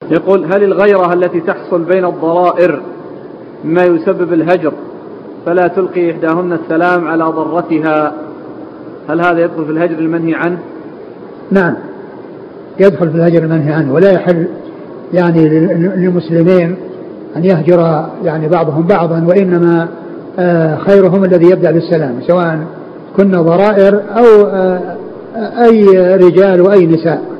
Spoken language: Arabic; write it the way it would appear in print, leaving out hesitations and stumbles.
يقول: هل الغيرة التي تحصل بين الضرائر ما يسبب الهجر فلا تلقي إحداهن السلام على ضرتها، هل هذا يدخل في الهجر المنهي عنه؟ نعم يدخل في الهجر المنهي عنه، ولا يحل يعني للمسلمين أن يهجر يعني بعضهم بعضا، وإنما خيرهم الذي يبدأ بالسلام، سواء كنا ضرائر أو أي رجال وأي نساء.